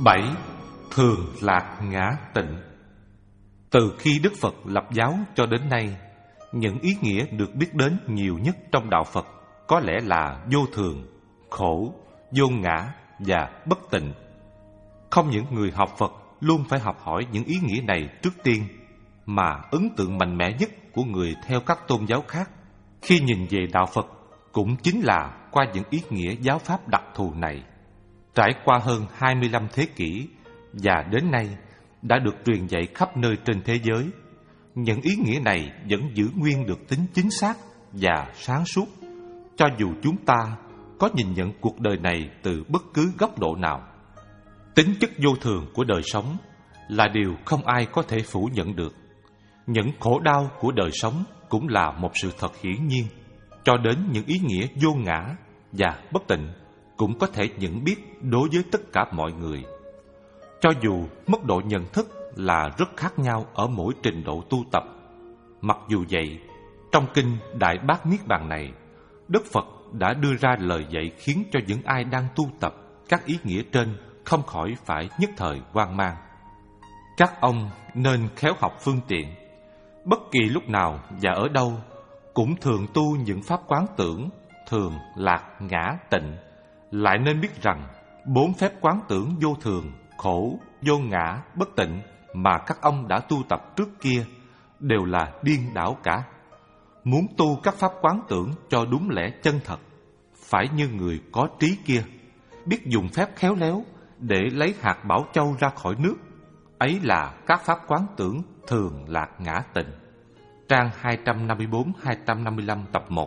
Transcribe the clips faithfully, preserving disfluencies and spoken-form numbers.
bảy. Thường lạc ngã tịnh. Từ khi Đức Phật lập giáo cho đến nay, những ý nghĩa được biết đến nhiều nhất trong đạo Phật có lẽ là vô thường, khổ, vô ngã và bất tịnh. Không những người học Phật luôn phải học hỏi những ý nghĩa này trước tiên, mà ấn tượng mạnh mẽ nhất của người theo các tôn giáo khác khi nhìn về đạo Phật cũng chính là qua những ý nghĩa giáo pháp đặc thù này. Trải qua hơn hai mươi lăm thế kỷ và đến nay đã được truyền dạy khắp nơi trên thế giới, những ý nghĩa này vẫn giữ nguyên được tính chính xác và sáng suốt, cho dù chúng ta có nhìn nhận cuộc đời này từ bất cứ góc độ nào. Tính chất vô thường của đời sống là điều không ai có thể phủ nhận được. Những khổ đau của đời sống cũng là một sự thật hiển nhiên, cho đến những ý nghĩa vô ngã và bất tịnh cũng có thể nhận biết đối với tất cả mọi người. Cho dù mức độ nhận thức là rất khác nhau ở mỗi trình độ tu tập. Mặc dù vậy, trong kinh Đại Bát Niết Bàn này, Đức Phật đã đưa ra lời dạy khiến cho những ai đang tu tập các ý nghĩa trên không khỏi phải nhất thời hoang mang. Các ông nên khéo học phương tiện, bất kỳ lúc nào và ở đâu cũng thường tu những pháp quán tưởng thường, lạc, ngã, tịnh. Lại nên biết rằng bốn phép quán tưởng vô thường, khổ, vô ngã, bất tịnh mà các ông đã tu tập trước kia đều là điên đảo cả. Muốn tu các pháp quán tưởng cho đúng lẽ chân thật, phải như người có trí kia, biết dùng phép khéo léo để lấy hạt bảo châu ra khỏi nước. Ấy là các pháp quán tưởng thường, lạc, ngã, tịnh. Trang hai trăm năm mươi bốn đến hai trăm năm mươi lăm tập một.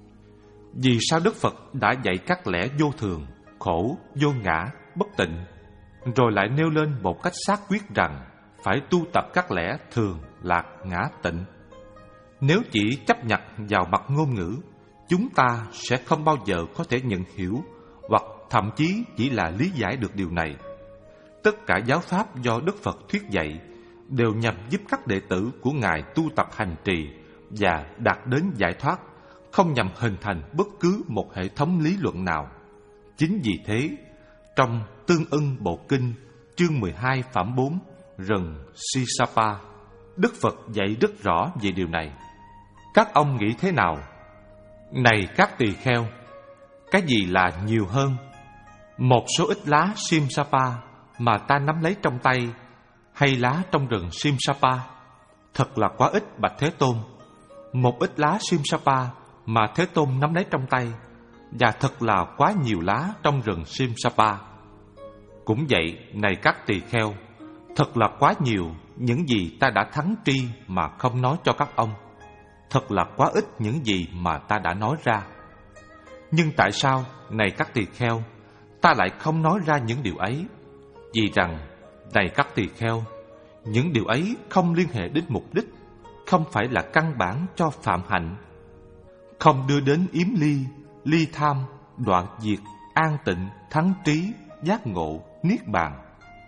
Vì sao Đức Phật đã dạy các lẽ vô thường, khổ, vô ngã, bất tịnh, rồi lại nêu lên một cách xác quyết rằng phải tu tập các lẽ thường, lạc, ngã, tịnh? Nếu chỉ chấp nhận vào mặt ngôn ngữ, chúng ta sẽ không bao giờ có thể nhận hiểu hoặc thậm chí chỉ là lý giải được điều này. Tất cả giáo pháp do Đức Phật thuyết dạy đều nhằm giúp các đệ tử của Ngài tu tập hành trì và đạt đến giải thoát, không nhằm hình thành bất cứ một hệ thống lý luận nào. Chính vì thế, trong Tương Ưng Bộ Kinh, chương mười hai phẩm bốn, rừng Sisapa, Đức Phật dạy rất rõ về điều này. Các ông nghĩ thế nào? Này các tỳ kheo, cái gì là nhiều hơn? Một số ít lá Simsapa mà ta nắm lấy trong tay, hay lá trong rừng Simsapa? Thật là quá ít, bạch Thế Tôn. Một ít lá Simsapa mà Thế Tôn nắm lấy trong tay, và thật là quá nhiều lá trong rừng Simsapa. Cũng vậy, này các tỳ kheo, thật là quá nhiều những gì ta đã thắng tri mà không nói cho các ông. Thật là quá ít những gì mà ta đã nói ra. Nhưng tại sao, này các tỳ kheo, ta lại không nói ra những điều ấy? Vì rằng, này các tỳ kheo, những điều ấy không liên hệ đến mục đích, không phải là căn bản cho phạm hạnh, không đưa đến yếm ly, ly tham, đoạn diệt, an tịnh, thắng trí, giác ngộ, niết bàn.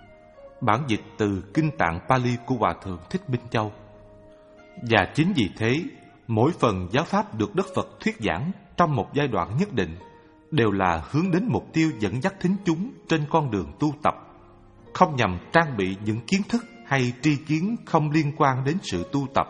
Bản dịch từ Kinh Tạng Pali của Hòa Thượng Thích Minh Châu. Và chính vì thế, mỗi phần giáo pháp được Đức Phật thuyết giảng trong một giai đoạn nhất định đều là hướng đến mục tiêu dẫn dắt thính chúng trên con đường tu tập, không nhằm trang bị những kiến thức hay tri kiến không liên quan đến sự tu tập.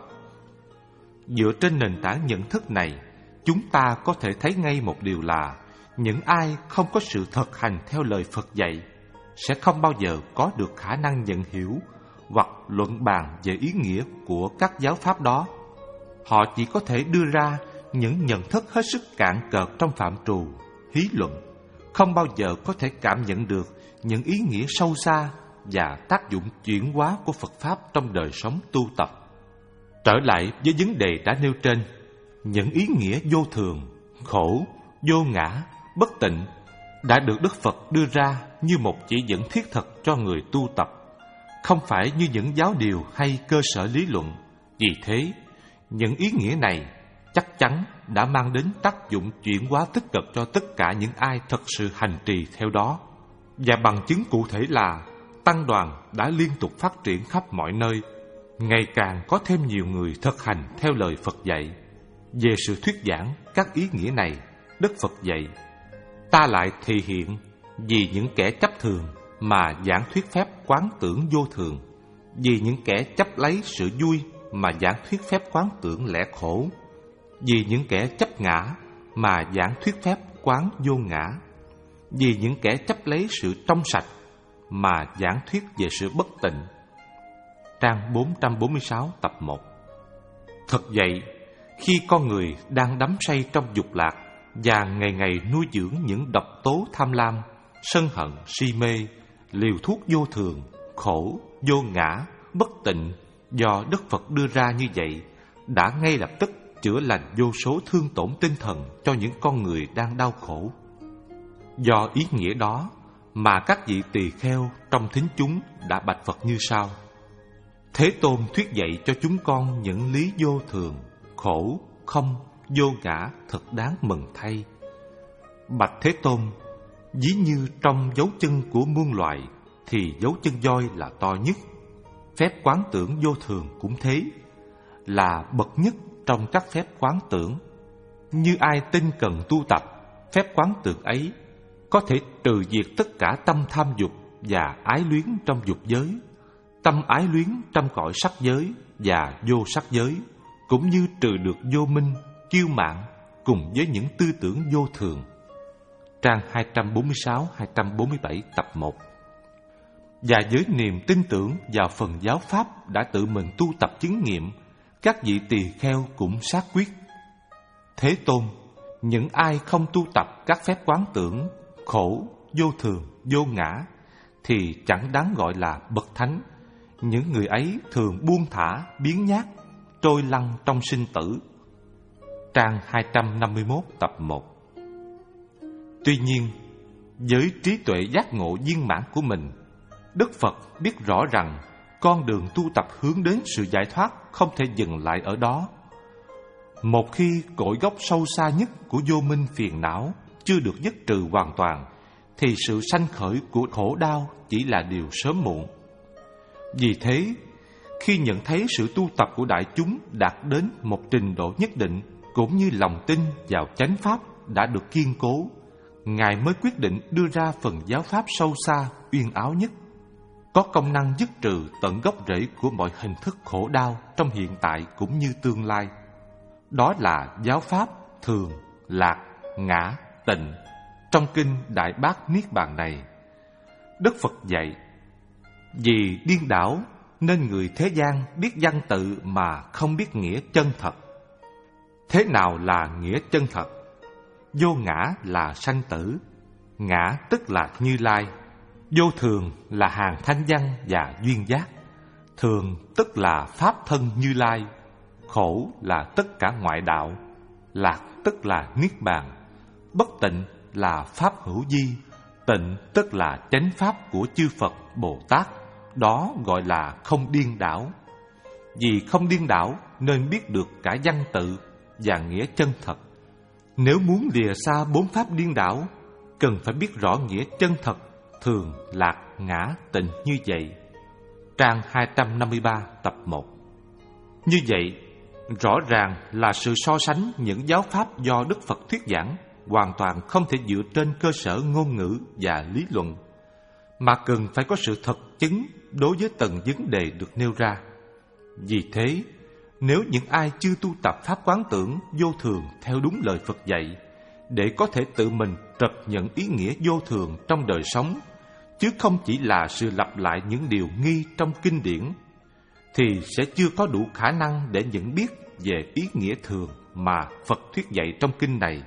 Dựa trên nền tảng nhận thức này, chúng ta có thể thấy ngay một điều là những ai không có sự thực hành theo lời Phật dạy sẽ không bao giờ có được khả năng nhận hiểu hoặc luận bàn về ý nghĩa của các giáo pháp đó. Họ chỉ có thể đưa ra những nhận thức hết sức cạn cợt trong phạm trù, hí luận, không bao giờ có thể cảm nhận được những ý nghĩa sâu xa và tác dụng chuyển hóa của Phật Pháp trong đời sống tu tập. Trở lại với vấn đề đã nêu trên, những ý nghĩa vô thường, khổ, vô ngã, bất tịnh đã được Đức Phật đưa ra như một chỉ dẫn thiết thực cho người tu tập, không phải như những giáo điều hay cơ sở lý luận. Vì thế, những ý nghĩa này chắc chắn đã mang đến tác dụng chuyển hóa tích cực cho tất cả những ai thật sự hành trì theo đó. Và bằng chứng cụ thể là tăng đoàn đã liên tục phát triển khắp mọi nơi, ngày càng có thêm nhiều người thực hành theo lời Phật dạy. Về sự thuyết giảng các ý nghĩa này, Đức Phật dạy: ta lại thị hiện vì những kẻ chấp thường, mà giảng thuyết phép quán tưởng vô thường, vì những kẻ chấp lấy sự vui mà giảng thuyết phép quán tưởng lẽ khổ, vì những kẻ chấp ngã mà giảng thuyết phép quán vô ngã, vì những kẻ chấp lấy sự trong sạch mà giảng thuyết về sự bất tịnh. Trang bốn trăm bốn mươi sáu tập một. Thật vậy, khi con người đang đắm say trong dục lạc và ngày ngày nuôi dưỡng những độc tố tham lam, sân hận, si mê, liều thuốc vô thường, khổ, vô ngã, bất tịnh do Đức Phật đưa ra như vậy, đã ngay lập tức chữa lành vô số thương tổn tinh thần cho những con người đang đau khổ. Do ý nghĩa đó mà các vị tỳ kheo trong thính chúng đã bạch Phật như sau: Thế Tôn thuyết dạy cho chúng con những lý vô thường, khổ, không, vô ngã thật đáng mừng thay. Bạch Thế Tôn, ví như trong dấu chân của muôn loài thì dấu chân voi là to nhất. Phép quán tưởng vô thường cũng thế, là bậc nhất trong các phép quán tưởng. Như ai tin cần tu tập, phép quán tưởng ấy có thể trừ diệt tất cả tâm tham dục và ái luyến trong dục giới, tâm ái luyến trong cõi sắc giới và vô sắc giới, cũng như trừ được vô minh, kiêu mạn cùng với những tư tưởng vô thường. Trang hai trăm bốn mươi sáu đến hai trăm bốn mươi bảy tập một. Và với niềm tin tưởng vào phần giáo pháp đã tự mình tu tập chứng nghiệm, các vị tỳ kheo cũng xác quyết: Thế Tôn, những ai không tu tập các phép quán tưởng khổ, vô thường, vô ngã thì chẳng đáng gọi là bậc thánh. Những người ấy thường buông thả, biếng nhác, trôi lăn trong sinh tử. Trang hai trăm năm mươi mốt tập một. Tuy nhiên, với trí tuệ giác ngộ viên mãn của mình, Đức Phật biết rõ rằng con đường tu tập hướng đến sự giải thoát không thể dừng lại ở đó. Một khi cội gốc sâu xa nhất của vô minh phiền não chưa được dứt trừ hoàn toàn, thì sự sanh khởi của khổ đau chỉ là điều sớm muộn. Vì thế, khi nhận thấy sự tu tập của đại chúng đạt đến một trình độ nhất định, cũng như lòng tin vào chánh pháp đã được kiên cố, Ngài mới quyết định đưa ra phần giáo pháp sâu xa, uyên áo nhất, có công năng dứt trừ tận gốc rễ của mọi hình thức khổ đau trong hiện tại cũng như tương lai. Đó là giáo pháp thường, lạc, ngã, tịnh. Trong kinh Đại Bát Niết Bàn này, Đức Phật dạy: Vì điên đảo nên người thế gian biết văn tự mà không biết nghĩa chân thật. Thế nào là nghĩa chân thật? Vô ngã là sanh tử, ngã tức là Như Lai, vô thường là hàng thanh văn và duyên giác, thường tức là pháp thân Như Lai, khổ là tất cả ngoại đạo, lạc tức là niết bàn, bất tịnh là pháp hữu vi, tịnh tức là chánh pháp của chư Phật Bồ Tát. Đó gọi là không điên đảo. Vì không điên đảo nên biết được cả văn tự và nghĩa chân thật. Nếu muốn lìa xa bốn pháp điên đảo, cần phải biết rõ nghĩa chân thật thường, lạc, ngã, tịnh như vậy. Trang hai trăm năm mươi ba tập một. Như vậy, rõ ràng là sự so sánh những giáo pháp do Đức Phật thuyết giảng hoàn toàn không thể dựa trên cơ sở ngôn ngữ và lý luận, mà cần phải có sự thật chứng đối với từng vấn đề được nêu ra. Vì thế, nếu những ai chưa tu tập pháp quán tưởng vô thường theo đúng lời Phật dạy, để có thể tự mình trật nhận ý nghĩa vô thường trong đời sống, chứ không chỉ là sự lặp lại những điều nghi trong kinh điển, thì sẽ chưa có đủ khả năng để nhận biết về ý nghĩa thường mà Phật thuyết dạy trong kinh này.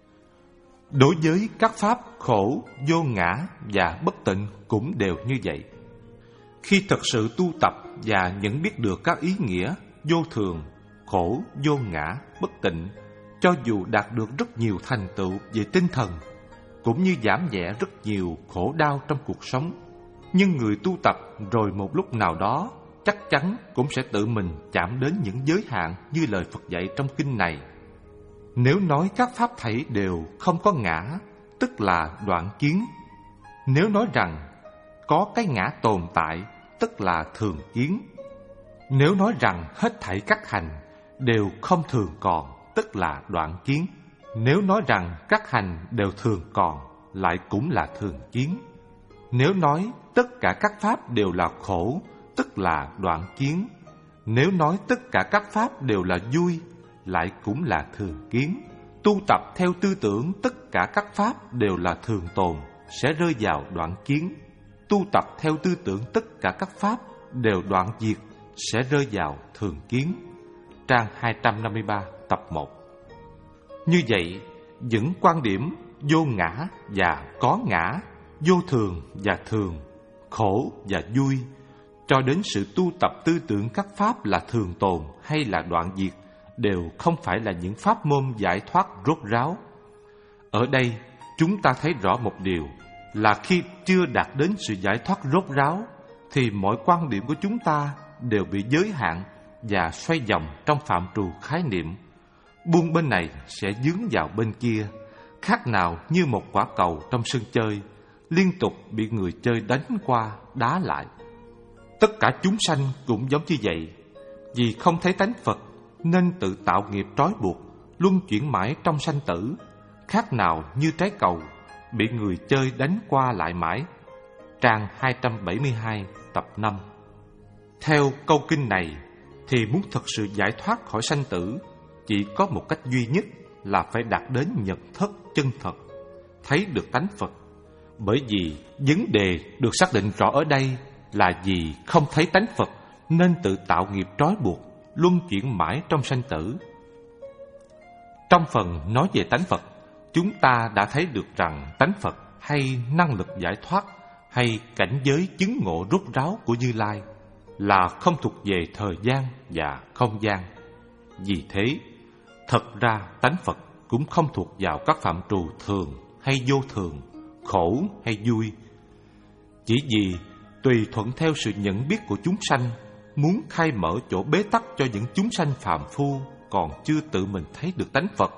Đối với các pháp khổ, vô ngã và bất tịnh cũng đều như vậy. Khi thật sự tu tập và nhận biết được các ý nghĩa vô thường, khổ, vô ngã, bất tịnh, cho dù đạt được rất nhiều thành tựu về tinh thần, cũng như giảm nhẹ rất nhiều khổ đau trong cuộc sống, nhưng người tu tập rồi một lúc nào đó chắc chắn cũng sẽ tự mình chạm đến những giới hạn như lời Phật dạy trong kinh này. Nếu nói các pháp thảy đều không có ngã, tức là đoạn kiến. Nếu nói rằng có cái ngã tồn tại, tức là thường kiến. Nếu nói rằng hết thảy các hành đều không thường còn, tức là đoạn kiến. Nếu nói rằng các hành đều thường còn, lại cũng là thường kiến. Nếu nói tất cả các pháp đều là khổ, tức là đoạn kiến. Nếu nói tất cả các pháp đều là vui, lại cũng là thường kiến. Tu tập theo tư tưởng tất cả các pháp đều là thường tồn, sẽ rơi vào đoạn kiến. Tu tập theo tư tưởng tất cả các pháp đều đoạn diệt, sẽ rơi vào thường kiến. Trang hai trăm năm mươi ba, tập một. Như vậy, những quan điểm vô ngã và có ngã, vô thường và thường, khổ và vui, cho đến sự tu tập tư tưởng các pháp là thường tồn hay là đoạn diệt, đều không phải là những pháp môn giải thoát rốt ráo. Ở đây, chúng ta thấy rõ một điều là khi chưa đạt đến sự giải thoát rốt ráo, thì mọi quan điểm của chúng ta đều bị giới hạn và xoay vòng trong phạm trù khái niệm. Buông bên này sẽ dướng vào bên kia, khác nào như một quả cầu trong sân chơi, liên tục bị người chơi đánh qua, đá lại. Tất cả chúng sanh cũng giống như vậy, vì không thấy tánh Phật nên tự tạo nghiệp trói buộc, luân chuyển mãi trong sanh tử, khác nào như trái cầu bị người chơi đánh qua lại mãi. Trang hai trăm bảy mươi hai, tập năm. Theo câu kinh này thì muốn thật sự giải thoát khỏi sanh tử, chỉ có một cách duy nhất là phải đạt đến nhận thức chân thật, thấy được tánh Phật. Bởi vì vấn đề được xác định rõ ở đây là vì không thấy tánh Phật nên tự tạo nghiệp trói buộc, luân chuyển mãi trong sanh tử. Trong phần nói về tánh Phật, chúng ta đã thấy được rằng tánh Phật hay năng lực giải thoát hay cảnh giới chứng ngộ rốt ráo của Như Lai là không thuộc về thời gian và không gian. Vì thế, thật ra tánh Phật cũng không thuộc vào các phạm trù thường hay vô thường, khổ hay vui. Chỉ vì tùy thuận theo sự nhận biết của chúng sanh, muốn khai mở chỗ bế tắc cho những chúng sanh phàm phu còn chưa tự mình thấy được tánh Phật,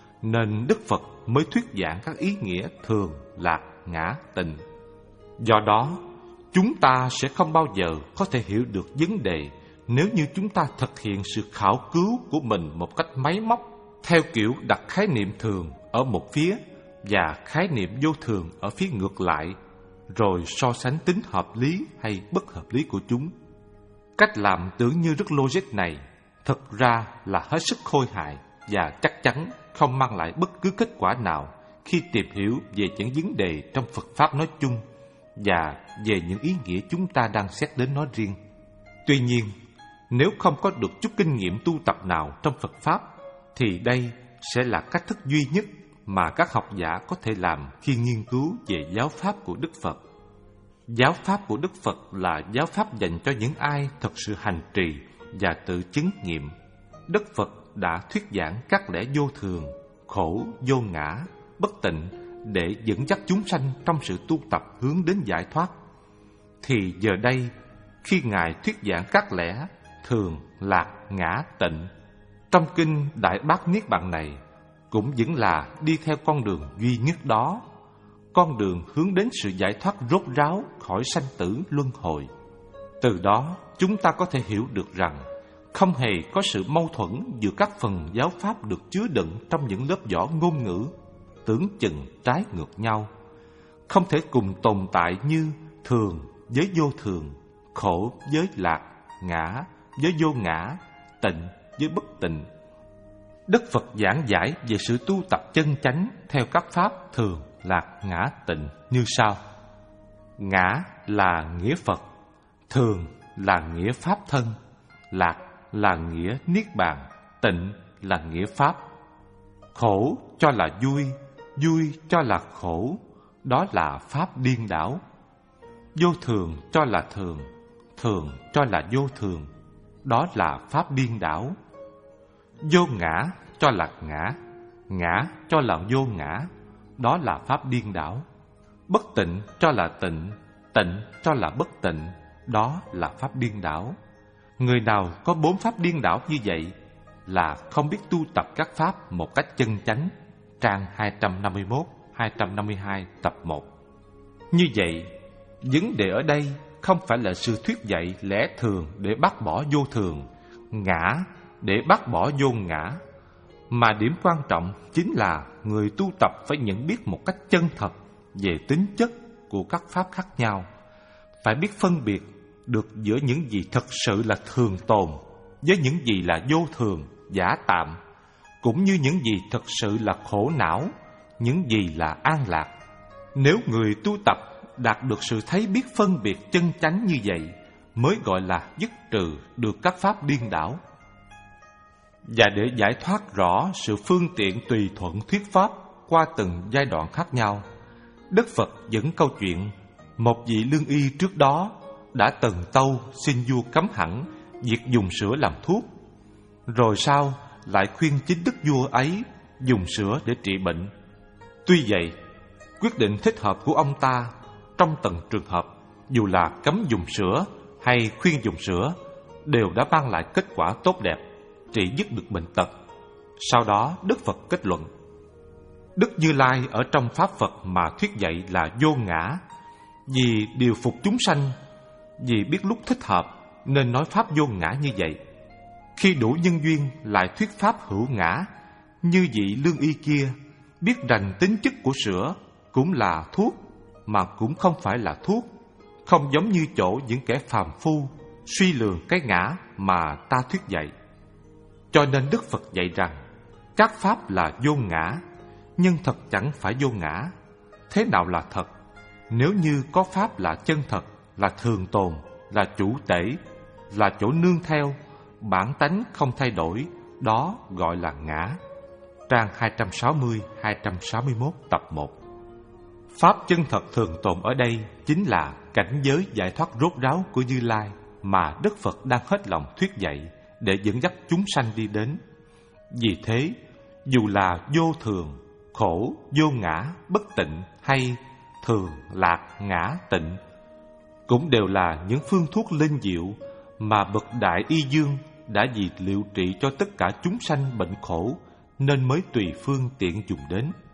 nên Đức Phật mới thuyết giảng các ý nghĩa thường, lạc, ngã, tịnh. Do đó, chúng ta sẽ không bao giờ có thể hiểu được vấn đề nếu như chúng ta thực hiện sự khảo cứu của mình một cách máy móc, theo kiểu đặt khái niệm thường ở một phía và khái niệm vô thường ở phía ngược lại, rồi so sánh tính hợp lý hay bất hợp lý của chúng. Cách làm tưởng như rất logic này thực ra là hết sức khôi hài và chắc chắn không mang lại bất cứ kết quả nào khi tìm hiểu về những vấn đề trong Phật Pháp nói chung và về những ý nghĩa chúng ta đang xét đến nói riêng. Tuy nhiên, nếu không có được chút kinh nghiệm tu tập nào trong Phật Pháp, thì đây sẽ là cách thức duy nhất mà các học giả có thể làm khi nghiên cứu về giáo Pháp của Đức Phật. Giáo Pháp của Đức Phật là giáo Pháp dành cho những ai thật sự hành trì và tự chứng nghiệm. Đức Phật đã thuyết giảng các lẽ vô thường, khổ, vô ngã, bất tịnh để dẫn dắt chúng sanh trong sự tu tập hướng đến giải thoát. Thì giờ đây, khi Ngài thuyết giảng các lẽ thường, lạc, ngã, tịnh trong kinh Đại Bát Niết Bàn này, cũng vẫn là đi theo con đường duy nhất đó, con đường hướng đến sự giải thoát rốt ráo khỏi sanh tử luân hồi. Từ đó, chúng ta có thể hiểu được rằng không hề có sự mâu thuẫn giữa các phần giáo pháp được chứa đựng trong những lớp vỏ ngôn ngữ tưởng chừng trái ngược nhau, không thể cùng tồn tại như thường với vô thường, khổ với lạc, ngã với vô ngã, tịnh với bất tịnh. Đức Phật giảng giải về sự tu tập chân chánh theo các pháp thường, lạc, ngã, tịnh như sau. Ngã là nghĩa Phật, thường là nghĩa pháp thân, lạc là nghĩa niết bàn, tịnh là nghĩa pháp. Khổ cho là vui, vui cho là khổ, đó là pháp điên đảo. Vô thường cho là thường, thường cho là vô thường, đó là pháp điên đảo. Vô ngã cho là ngã, ngã cho là vô ngã, đó là pháp điên đảo. Bất tịnh cho là tịnh, tịnh cho là bất tịnh, đó là pháp điên đảo. Người nào có bốn pháp điên đảo như vậy là không biết tu tập các pháp một cách chân chánh. Trang hai trăm năm mươi mốt, hai trăm năm mươi hai, tập một. Như vậy, vấn đề ở đây không phải là sự thuyết dạy lẽ thường để bác bỏ vô thường, ngã để bác bỏ vô ngã, mà điểm quan trọng chính là người tu tập phải nhận biết một cách chân thật về tính chất, của các pháp khác nhau, phải biết phân biệt được giữa những gì thật sự là thường tồn với những gì là vô thường, giả tạm, cũng như những gì thật sự là khổ não, những gì là an lạc. Nếu người tu tập đạt được sự thấy biết phân biệt chân chánh như vậy, mới gọi là dứt trừ được các pháp điên đảo. Và để giải thoát rõ sự phương tiện tùy thuận thuyết pháp qua từng giai đoạn khác nhau, Đức Phật dẫn câu chuyện một vị lương y trước đó đã từng tâu xin vua cấm hẳn việc dùng sữa làm thuốc, rồi sau lại khuyên chính đức vua ấy dùng sữa để trị bệnh. Tuy vậy, quyết định thích hợp của ông ta trong từng trường hợp, dù là cấm dùng sữa hay khuyên dùng sữa, đều đã mang lại kết quả tốt đẹp, trị dứt được bệnh tật. Sau đó Đức Phật kết luận: Đức Như Lai ở trong Pháp Phật mà thuyết dạy là vô ngã, vì điều phục chúng sanh, vì biết lúc thích hợp nên nói Pháp vô ngã như vậy. Khi đủ nhân duyên lại thuyết Pháp hữu ngã, như vị lương y kia biết rằng tính chất của sữa cũng là thuốc mà cũng không phải là thuốc, không giống như chỗ những kẻ phàm phu suy lường cái ngã mà ta thuyết dạy. Cho nên Đức Phật dạy rằng các pháp là vô ngã, nhưng thật chẳng phải vô ngã. Thế nào là thật? Nếu như có pháp là chân thật, là thường tồn, là chủ tể, là chỗ nương theo, bản tánh không thay đổi, đó gọi là ngã. Trang hai trăm sáu mươi đến hai trăm sáu mươi mốt tập một. Pháp chân thật thường tồn ở đây chính là cảnh giới giải thoát rốt ráo của Như Lai mà Đức Phật đang hết lòng thuyết dạy để dẫn dắt chúng sanh đi đến. Vì thế, dù là vô thường, khổ, vô ngã, bất tịnh hay thường, lạc, ngã, tịnh, cũng đều là những phương thuốc linh diệu mà bậc Đại Y Dương đã vì liệu trị cho tất cả chúng sanh bệnh khổ nên mới tùy phương tiện dùng đến.